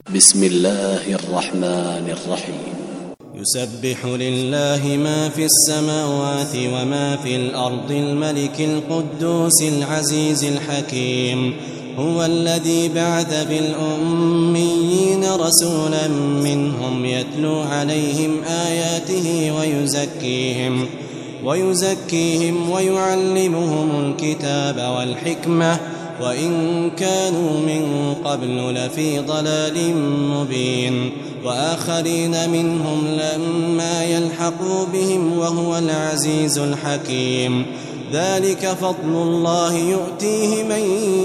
بسم الله الرحمن الرحيم. يسبح لله ما في السماوات وما في الأرض الملك القدوس العزيز الحكيم. هو الذي بعث في الأميين رسولا منهم يتلو عليهم آياته ويزكيهم ويعلمهم الكتاب والحكمة وإن كانوا من قبل لفي ضلال مبين، وآخرين منهم لما يلحقوا بهم وهو العزيز الحكيم. ذلك فضل الله يؤتيه من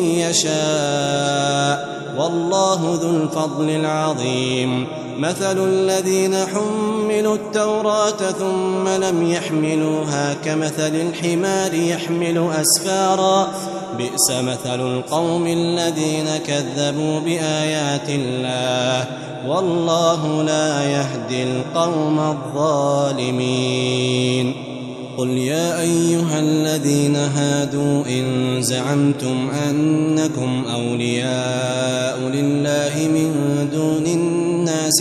يشاء والله ذو الفضل العظيم. مثل الذين حملوا التوراة ثم لم يحملوها كمثل الحمار يحمل أسفارا، بئس مثل القوم الذين كذبوا بآيات الله والله لا يهدي القوم الظالمين. قل يا أيها الذين هادوا إن زعمتم أنكم أولياء لله من دون الناس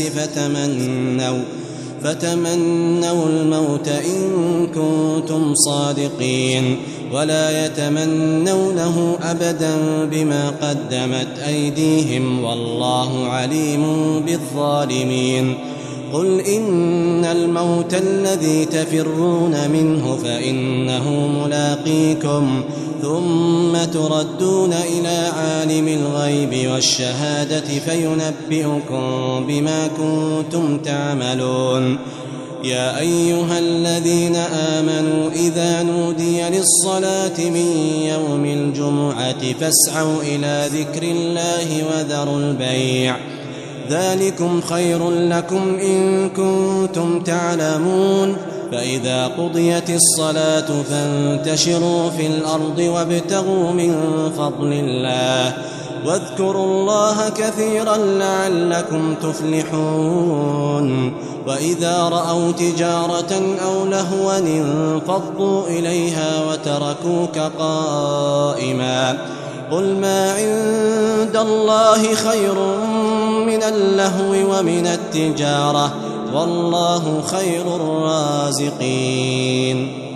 فتمنوا الموت إن كنتم صادقين، ولا يتمنونه أبدا بما قدمت أيديهم والله عليم بالظالمين. قل إن الموت الذي تفرون منه فإنه ملاقيكم، ثم تردون إلى عالم الغيب والشهادة فينبئكم بما كنتم تعملون. يا أيها الذين آمنوا إذا نودي للصلاة من يوم الجمعة فاسعوا إلى ذكر الله وذروا البيع، ذلكم خير لكم إن كنتم تعلمون. فإذا قضيت الصلاة فانتشروا في الأرض وابتغوا من فضل الله واذكروا الله كثيرا لعلكم تفلحون. وإذا رأوا تجارة أو لهوا انفضوا إليها وتركوك قائما. قل ما عند الله خير من اللهو ومن التجارة والله خير الرازقين.